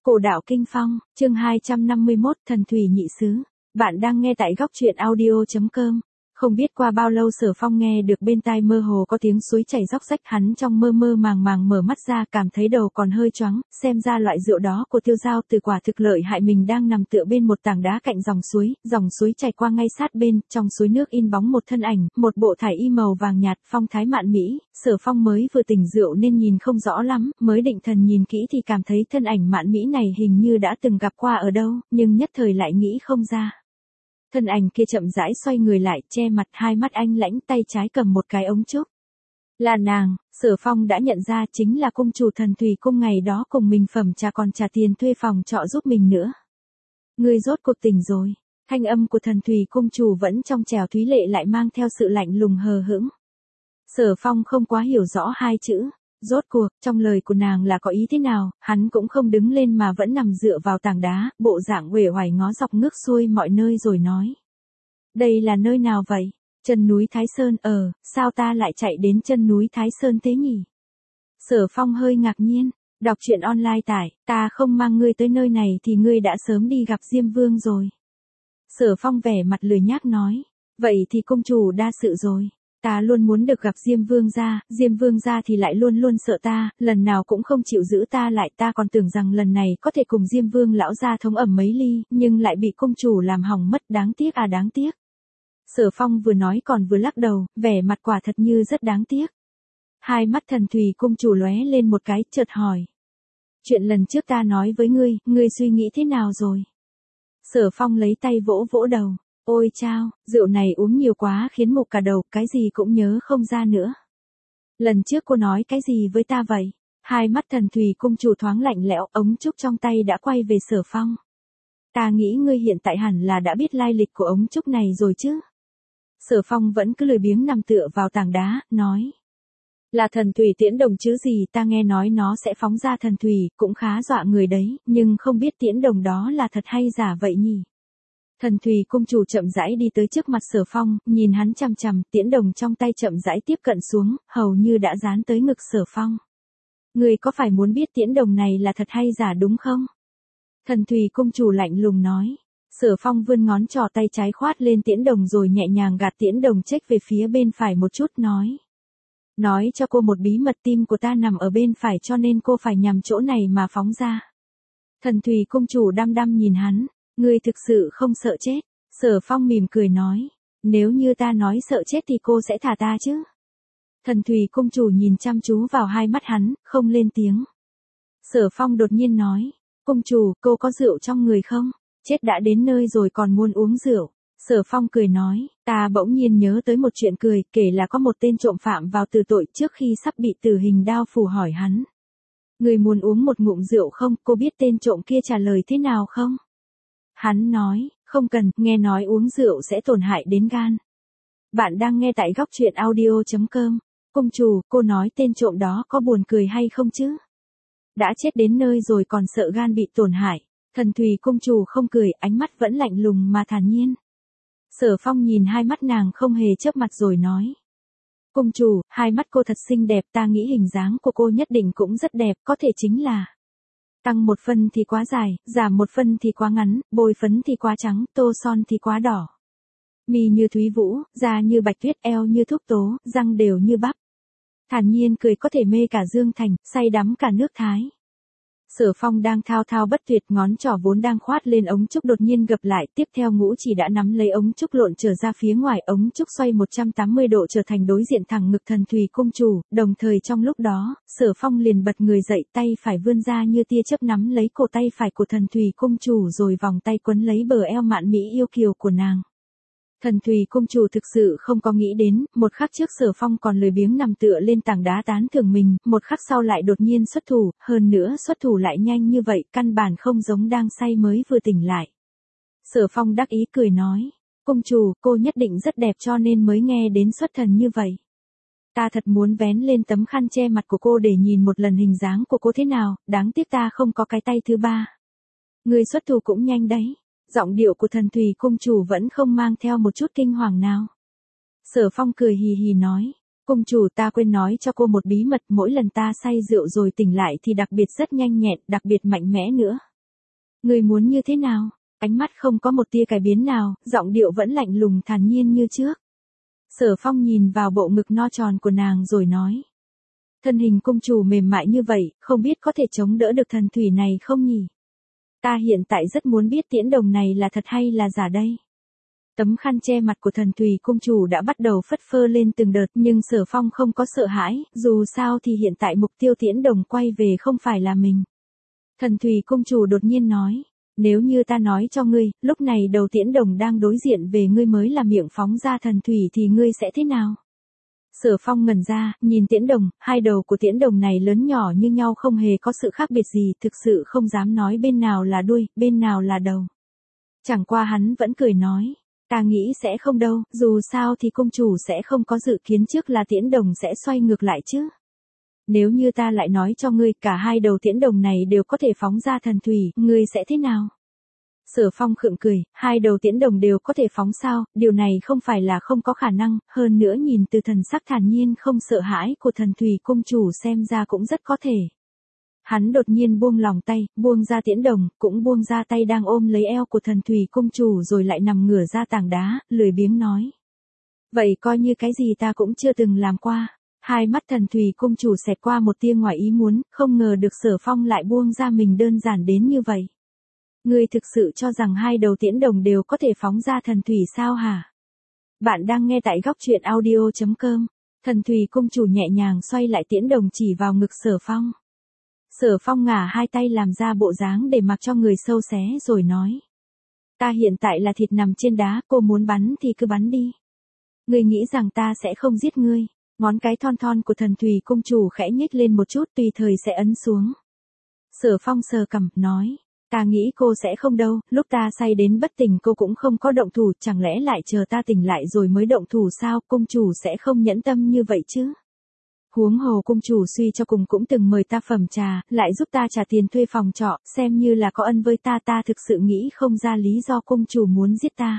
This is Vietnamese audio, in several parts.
Cổ đạo kinh phong, chương 251, thần thủy nhị xứ. Bạn đang nghe tại góc truyện audio.com. Không biết qua bao lâu Sở Phong nghe được bên tai mơ hồ có tiếng suối chảy róc rách, hắn trong mơ mơ màng màng mở mắt ra, cảm thấy đầu còn hơi choáng, xem ra loại rượu đó của Tiêu Giao Từ quả thực lợi hại. Mình đang nằm tựa bên một tảng đá cạnh dòng suối chảy qua ngay sát bên, trong suối nước in bóng một thân ảnh, một bộ thải y màu vàng nhạt, phong thái mạn mỹ. Sở Phong mới vừa tỉnh rượu nên nhìn không rõ lắm, mới định thần nhìn kỹ thì cảm thấy thân ảnh mạn mỹ này hình như đã từng gặp qua ở đâu, nhưng nhất thời lại nghĩ không ra. Thân ảnh kia chậm rãi xoay người lại, che mặt, hai mắt anh lãnh, tay trái cầm một cái ống trúc. Là nàng. Sở Phong đã nhận ra, chính là cung chủ Thần Thủy Cung ngày đó cùng mình phẩm trà còn trả tiền thuê phòng trọ giúp mình nữa. Ngươi rốt cuộc tỉnh rồi. Thanh âm của Thần Thủy Cung chủ vẫn trong trẻo thúy lệ, lại mang theo sự lạnh lùng hờ hững. Sở Phong không quá hiểu rõ hai chữ rốt cuộc trong lời của nàng là có ý thế nào, hắn cũng không đứng lên mà vẫn nằm dựa vào tảng đá, bộ dạng uể oải ngó dọc ngước xuôi mọi nơi rồi nói. Đây là nơi nào vậy? Chân núi Thái Sơn. Sao ta lại chạy đến chân núi Thái Sơn thế nhỉ? Sở Phong hơi ngạc nhiên, đọc truyện online tải, ta không mang ngươi tới nơi này thì ngươi đã sớm đi gặp Diêm Vương rồi. Sở Phong vẻ mặt lười nhác nói, vậy thì cung chủ đa sự rồi. Ta luôn muốn được gặp Diêm Vương gia thì lại luôn luôn sợ ta, lần nào cũng không chịu giữ ta lại, ta còn tưởng rằng lần này có thể cùng Diêm Vương lão gia thống ẩm mấy ly, nhưng lại bị cung chủ làm hỏng mất, đáng tiếc à đáng tiếc. Sở Phong vừa nói còn vừa lắc đầu, vẻ mặt quả thật như rất đáng tiếc. Hai mắt Thần Thủy Cung chủ lóe lên một cái, chợt hỏi. Chuyện lần trước ta nói với ngươi suy nghĩ thế nào rồi? Sở Phong lấy tay vỗ vỗ đầu. Ôi chao, rượu này uống nhiều quá khiến mục cả đầu, cái gì cũng nhớ không ra nữa. Lần trước cô nói cái gì với ta vậy? Hai mắt Thần Thủy Cung chủ thoáng lạnh lẽo, ống trúc trong tay đã quay về Sở Phong. Ta nghĩ ngươi hiện tại hẳn là đã biết lai lịch của ống trúc này rồi chứ? Sở Phong vẫn cứ lười biếng nằm tựa vào tảng đá, nói. Là thần thủy tiễn đồng chứ gì, ta nghe nói nó sẽ phóng ra thần thủy, cũng khá dọa người đấy, nhưng không biết tiễn đồng đó là thật hay giả vậy nhỉ? Thần Thủy Cung chủ chậm rãi đi tới trước mặt Sở Phong, nhìn hắn chằm chằm, tiễn đồng trong tay chậm rãi tiếp cận xuống, hầu như đã dán tới ngực Sở Phong. Ngươi có phải muốn biết tiễn đồng này là thật hay giả đúng không? Thần Thủy Cung chủ lạnh lùng nói. Sở Phong vươn ngón trỏ tay trái khoát lên tiễn đồng rồi nhẹ nhàng gạt tiễn đồng chếch về phía bên phải một chút, nói. Nói cho cô một bí mật, tim của ta nằm ở bên phải cho nên cô phải nhằm chỗ này mà phóng ra. Thần Thủy Cung chủ đăm đăm nhìn hắn. Ngươi thực sự không sợ chết? Sở Phong mỉm cười nói. Nếu như ta nói sợ chết thì cô sẽ thả ta chứ? Thần Thủy Cung chủ nhìn chăm chú vào hai mắt hắn, không lên tiếng. Sở Phong đột nhiên nói. Cung chủ, cô có rượu trong người không? Chết đã đến nơi rồi còn muốn uống rượu. Sở Phong cười nói. Ta bỗng nhiên nhớ tới một chuyện cười, kể là có một tên trộm phạm vào tử tội trước khi sắp bị tử hình đao phủ hỏi hắn. Người muốn uống một ngụm rượu không? Cô biết tên trộm kia trả lời thế nào không? Hắn nói, không cần, nghe nói uống rượu sẽ tổn hại đến gan. Bạn đang nghe tại góc truyện audio.com. Cung chủ, cô nói tên trộm đó có buồn cười hay không chứ? Đã chết đến nơi rồi còn sợ gan bị tổn hại. Thần Thủy Cung chủ không cười, ánh mắt vẫn lạnh lùng mà thản nhiên. Sở Phong nhìn hai mắt nàng không hề chớp mặt rồi nói. Cung chủ, hai mắt cô thật xinh đẹp, ta nghĩ hình dáng của cô nhất định cũng rất đẹp, có thể chính là. Tăng một phân thì quá dài, giảm một phân thì quá ngắn, bôi phấn thì quá trắng, tô son thì quá đỏ. Mi như thúy vũ, da như bạch tuyết, eo như thúc tố, răng đều như bắp. Thản nhiên cười có thể mê cả Dương Thành, say đắm cả nước Thái. Sở Phong đang thao thao bất tuyệt, ngón trỏ vốn đang khoát lên ống trúc đột nhiên gập lại, tiếp theo ngũ chỉ đã nắm lấy ống trúc lộn trở ra phía ngoài, ống trúc xoay 180 độ trở thành đối diện thẳng ngực Thần Thủy Cung chủ, đồng thời trong lúc đó, Sở Phong liền bật người dậy, tay phải vươn ra như tia chớp nắm lấy cổ tay phải của Thần Thủy Cung chủ rồi vòng tay quấn lấy bờ eo mạn mỹ yêu kiều của nàng. Thần Thủy Cung chủ thực sự không có nghĩ đến, một khắc trước Sở Phong còn lười biếng nằm tựa lên tảng đá tán thưởng mình, một khắc sau lại đột nhiên xuất thủ, hơn nữa xuất thủ lại nhanh như vậy, căn bản không giống đang say mới vừa tỉnh lại. Sở Phong đắc ý cười nói, cung chủ, cô nhất định rất đẹp cho nên mới nghe đến xuất thần như vậy. Ta thật muốn vén lên tấm khăn che mặt của cô để nhìn một lần hình dáng của cô thế nào, đáng tiếc ta không có cái tay thứ ba. Người xuất thủ cũng nhanh đấy. Giọng điệu của Thần Thủy Cung chủ vẫn không mang theo một chút kinh hoàng nào. Sở Phong cười hì hì nói, cung chủ, ta quên nói cho cô một bí mật, mỗi lần ta say rượu rồi tỉnh lại thì đặc biệt rất nhanh nhẹn, đặc biệt mạnh mẽ nữa. Ngươi muốn như thế nào? Ánh mắt không có một tia cải biến nào, giọng điệu vẫn lạnh lùng thản nhiên như trước. Sở Phong nhìn vào bộ ngực no tròn của nàng rồi nói. Thân hình cung chủ mềm mại như vậy, không biết có thể chống đỡ được thần thủy này không nhỉ? Ta hiện tại rất muốn biết tiễn đồng này là thật hay là giả đây. Tấm khăn che mặt của thần thủy cung chủ đã bắt đầu phất phơ lên từng đợt, nhưng Sở Phong không có sợ hãi, dù sao thì hiện tại mục tiêu tiễn đồng quay về không phải là mình. Thần thủy cung chủ đột nhiên nói, nếu như ta nói cho ngươi, lúc này đầu tiễn đồng đang đối diện về ngươi mới là miệng phóng ra thần thủy thì ngươi sẽ thế nào? Sở Phong ngẩn ra, nhìn tiễn đồng, hai đầu của tiễn đồng này lớn nhỏ như nhau không hề có sự khác biệt gì, thực sự không dám nói bên nào là đuôi, bên nào là đầu. Chẳng qua hắn vẫn cười nói, ta nghĩ sẽ không đâu, dù sao thì cung chủ sẽ không có dự kiến trước là tiễn đồng sẽ xoay ngược lại chứ. Nếu như ta lại nói cho ngươi cả hai đầu tiễn đồng này đều có thể phóng ra thần thủy, ngươi sẽ thế nào? Sở Phong khựng cười, hai đầu tiễn đồng đều có thể phóng sao, điều này không phải là không có khả năng, hơn nữa nhìn từ thần sắc thản nhiên không sợ hãi của thần thủy cung chủ xem ra cũng rất có thể. Hắn đột nhiên buông lòng tay, buông ra tiễn đồng, cũng buông ra tay đang ôm lấy eo của thần thủy cung chủ rồi lại nằm ngửa ra tảng đá, lười biếng nói. Vậy coi như cái gì ta cũng chưa từng làm qua. Hai mắt thần thủy cung chủ xẹt qua một tia ngoài ý muốn, không ngờ được Sở Phong lại buông ra mình đơn giản đến như vậy. Ngươi thực sự cho rằng hai đầu tiễn đồng đều có thể phóng ra thần thủy sao hả? Bạn đang nghe tại góc truyện audio.com. Thần thủy cung chủ nhẹ nhàng xoay lại tiễn đồng chỉ vào ngực Sở Phong. Sở Phong ngả hai tay làm ra bộ dáng để mặc cho người sâu xé rồi nói. Ta hiện tại là thịt nằm trên đá, cô muốn bắn thì cứ bắn đi. Ngươi nghĩ rằng ta sẽ không giết ngươi. Ngón cái thon thon của thần thủy cung chủ khẽ nhếch lên một chút tùy thời sẽ ấn xuống. Sở Phong sờ cằm, nói. Ta nghĩ cô sẽ không đâu, lúc ta say đến bất tỉnh cô cũng không có động thủ, chẳng lẽ lại chờ ta tỉnh lại rồi mới động thủ sao, cung chủ sẽ không nhẫn tâm như vậy chứ. Huống hồ cung chủ suy cho cùng cũng từng mời ta phẩm trà, lại giúp ta trả tiền thuê phòng trọ, xem như là có ân với ta, ta thực sự nghĩ không ra lý do cung chủ muốn giết ta.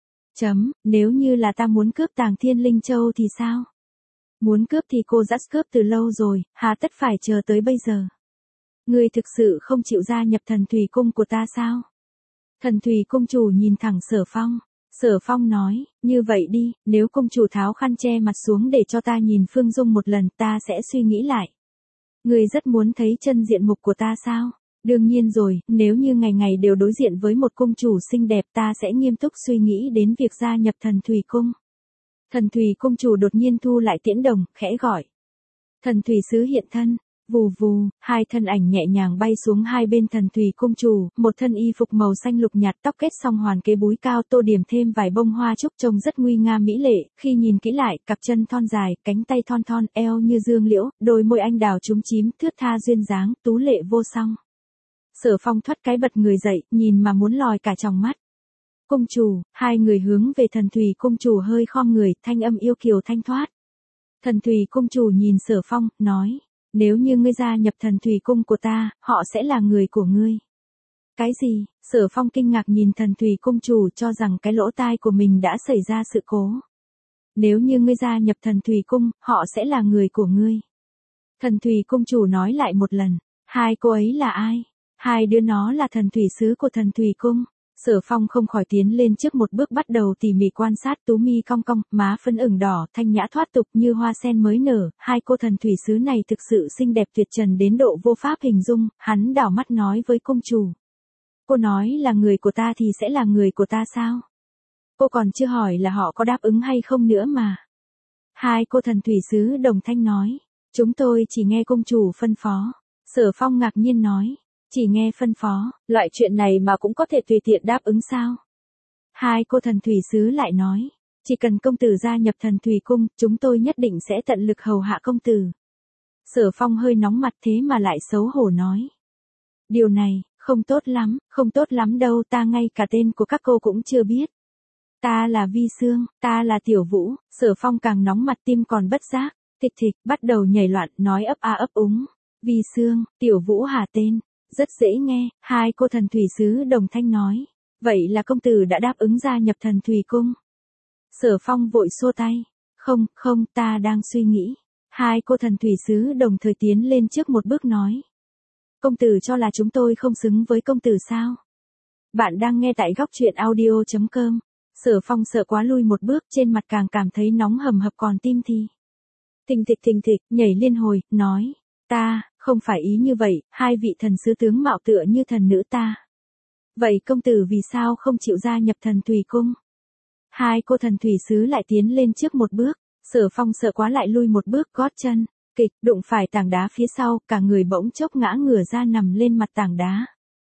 Nếu như là ta muốn cướp Tàng Thiên Linh Châu thì sao? Muốn cướp thì cô đã cướp từ lâu rồi, hà tất phải chờ tới bây giờ. Ngươi thực sự không chịu gia nhập thần thủy cung của ta sao? Thần thủy cung chủ nhìn thẳng Sở Phong. Sở Phong nói, như vậy đi, nếu cung chủ tháo khăn che mặt xuống để cho ta nhìn Phương Dung một lần ta sẽ suy nghĩ lại. Ngươi rất muốn thấy chân diện mục của ta sao? Đương nhiên rồi, nếu như ngày ngày đều đối diện với một cung chủ xinh đẹp ta sẽ nghiêm túc suy nghĩ đến việc gia nhập thần thủy cung. Thần thủy cung chủ đột nhiên thu lại tiễn đồng, khẽ gọi. Thần thủy sứ hiện thân. Vù vù, hai thân ảnh nhẹ nhàng bay xuống hai bên thần thủy cung chủ, một thân y phục màu xanh lục nhạt tóc kết song hoàn kế búi cao tô điểm thêm vài bông hoa trúc trông rất nguy nga mỹ lệ, khi nhìn kỹ lại, cặp chân thon dài, cánh tay thon thon, eo như dương liễu, đôi môi anh đào chúm chím, thướt tha duyên dáng, tú lệ vô song. Sở Phong thoát cái bật người dậy, nhìn mà muốn lòi cả tròng mắt. Cung chủ, hai người hướng về thần thủy cung chủ hơi khom người, thanh âm yêu kiều thanh thoát. Thần thủy cung chủ nhìn Sở Phong, nói. Nếu như ngươi gia nhập thần thủy cung của ta, họ sẽ là người của ngươi. Cái gì? Sở Phong kinh ngạc nhìn thần thủy cung chủ cho rằng cái lỗ tai của mình đã xảy ra sự cố. Nếu như ngươi gia nhập thần thủy cung, họ sẽ là người của ngươi. Thần thủy cung chủ nói lại một lần, hai cô ấy là ai? Hai đứa nó là thần thủy sứ của thần thủy cung. Sở Phong không khỏi tiến lên trước một bước bắt đầu tỉ mỉ quan sát tú mi cong cong, má phấn ửng đỏ, thanh nhã thoát tục như hoa sen mới nở, hai cô thần thủy sứ này thực sự xinh đẹp tuyệt trần đến độ vô pháp hình dung, hắn đảo mắt nói với cung chủ. Cô nói là người của ta thì sẽ là người của ta sao? Cô còn chưa hỏi là họ có đáp ứng hay không nữa mà. Hai cô thần thủy sứ đồng thanh nói, chúng tôi chỉ nghe cung chủ phân phó. Sở Phong ngạc nhiên nói. Chỉ nghe phân phó, loại chuyện này mà cũng có thể tùy tiện đáp ứng sao? Hai cô thần thủy sứ lại nói, chỉ cần công tử gia nhập thần thủy cung, chúng tôi nhất định sẽ tận lực hầu hạ công tử. Sở Phong hơi nóng mặt thế mà lại xấu hổ nói. Điều này, không tốt lắm đâu, ta ngay cả tên của các cô cũng chưa biết. Ta là Vi Sương, ta là Tiểu Vũ, Sở Phong càng nóng mặt tim còn bất giác, thịch thịch, bắt đầu nhảy loạn, nói ấp a ấp úng. Vi Sương, Tiểu Vũ hà tên. Rất dễ nghe, hai cô thần thủy sứ đồng thanh nói. Vậy là công tử đã đáp ứng gia nhập thần thủy cung. Sở Phong vội xua tay. Không, ta đang suy nghĩ. Hai cô thần thủy sứ đồng thời tiến lên trước một bước nói. Công tử cho là chúng tôi không xứng với công tử sao? Bạn đang nghe tại góc truyện audio.com. Sở Phong sợ quá lui một bước, trên mặt càng cảm thấy nóng hầm hập, còn tim thì thình thịch, nhảy liên hồi, nói, ta, không phải ý như vậy, hai vị thần sứ tướng mạo tựa như thần nữ ta. Vậy công tử vì sao không chịu gia nhập Thần Thủy Cung? Hai cô thần thủy sứ lại tiến lên trước một bước, Sở Phong sợ quá lại lui một bước, gót chân kịch đụng phải tảng đá phía sau, cả người bỗng chốc ngã ngửa ra nằm lên mặt tảng đá.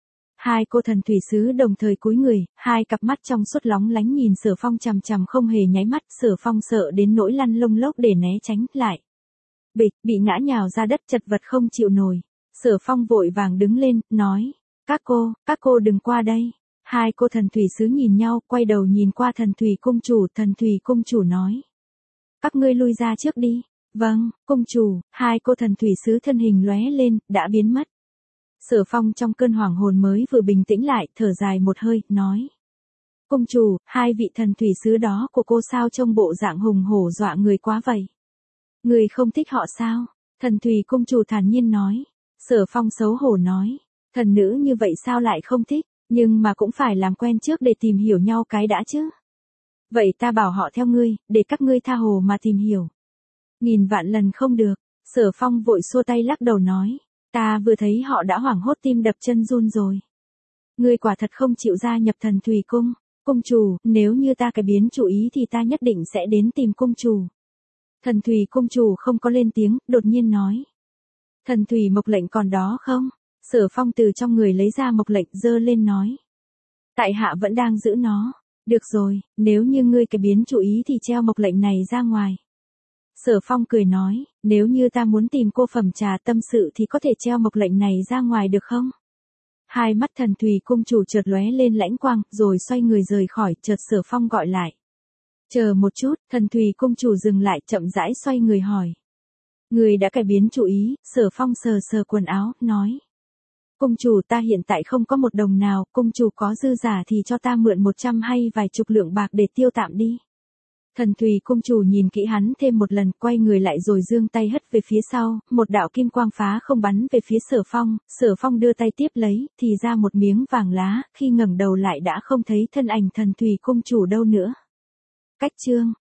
Hai cô thần thủy sứ đồng thời cúi người, hai cặp mắt trong suốt lóng lánh nhìn Sở Phong chằm chằm không hề nháy mắt. Sở Phong sợ đến nỗi lăn lông lốc để né tránh lại. Bịch, bị ngã nhào ra đất chật vật không chịu nổi. Sở Phong vội vàng đứng lên, nói, các cô đừng qua đây. Hai cô thần thủy sứ nhìn nhau, quay đầu nhìn qua Thần Thủy Cung chủ. Thần Thủy Cung chủ nói, các ngươi lui ra trước đi. Vâng, cung chủ. Hai cô thần thủy sứ thân hình lóe lên, đã biến mất. Sở Phong trong cơn hoảng hồn mới vừa bình tĩnh lại, thở dài một hơi, nói, cung chủ, hai vị thần thủy sứ đó của cô sao trông bộ dạng hùng hổ dọa người quá vậy? Người không thích họ sao? Thần Thủy Cung chủ thản nhiên nói. Sở Phong xấu hổ nói, thần nữ như vậy sao lại không thích, nhưng mà cũng phải làm quen trước để tìm hiểu nhau cái đã chứ. Vậy ta bảo họ theo ngươi, để các ngươi tha hồ mà tìm hiểu. Nghìn vạn lần không được. Sở Phong vội xua tay lắc đầu nói, ta vừa thấy họ đã hoảng hốt, tim đập chân run rồi. Ngươi quả thật không chịu gia nhập Thần Thủy Cung. Cung chủ, nếu như ta cái biến chủ ý thì ta nhất định sẽ đến tìm cung chủ. Thần Thủy Cung chủ không có lên tiếng, đột nhiên nói, Thần Thủy Mộc lệnh còn đó không? Sở Phong từ trong người lấy ra mộc lệnh, giơ lên nói, tại hạ vẫn đang giữ nó. Được rồi, nếu như ngươi cái biến chủ ý thì treo mộc lệnh này ra ngoài. Sở Phong cười nói, nếu như ta muốn tìm cô phẩm trà tâm sự thì có thể treo mộc lệnh này ra ngoài được không? Hai mắt Thần Thủy Cung chủ chợt lóe lên lãnh quang, rồi xoay người rời khỏi. Chợt Sở Phong gọi lại, chờ một chút. Thần Thủy Cung chủ dừng lại, chậm rãi xoay người hỏi, người đã cải biến chủ ý? Sở Phong sờ sờ quần áo, nói, cung chủ, ta hiện tại không có một đồng nào, cung chủ có dư giả thì cho ta mượn 100 hay vài chục lượng bạc để tiêu tạm đi. Thần Thủy Cung chủ nhìn kỹ hắn thêm một lần, quay người lại rồi giương tay hất về phía sau, một đạo kim quang phá không bắn về phía Sở Phong. Sở Phong đưa tay tiếp lấy, thì ra một miếng vàng lá, khi ngẩng đầu lại đã không thấy thân ảnh Thần Thủy Cung chủ đâu nữa. Cách chương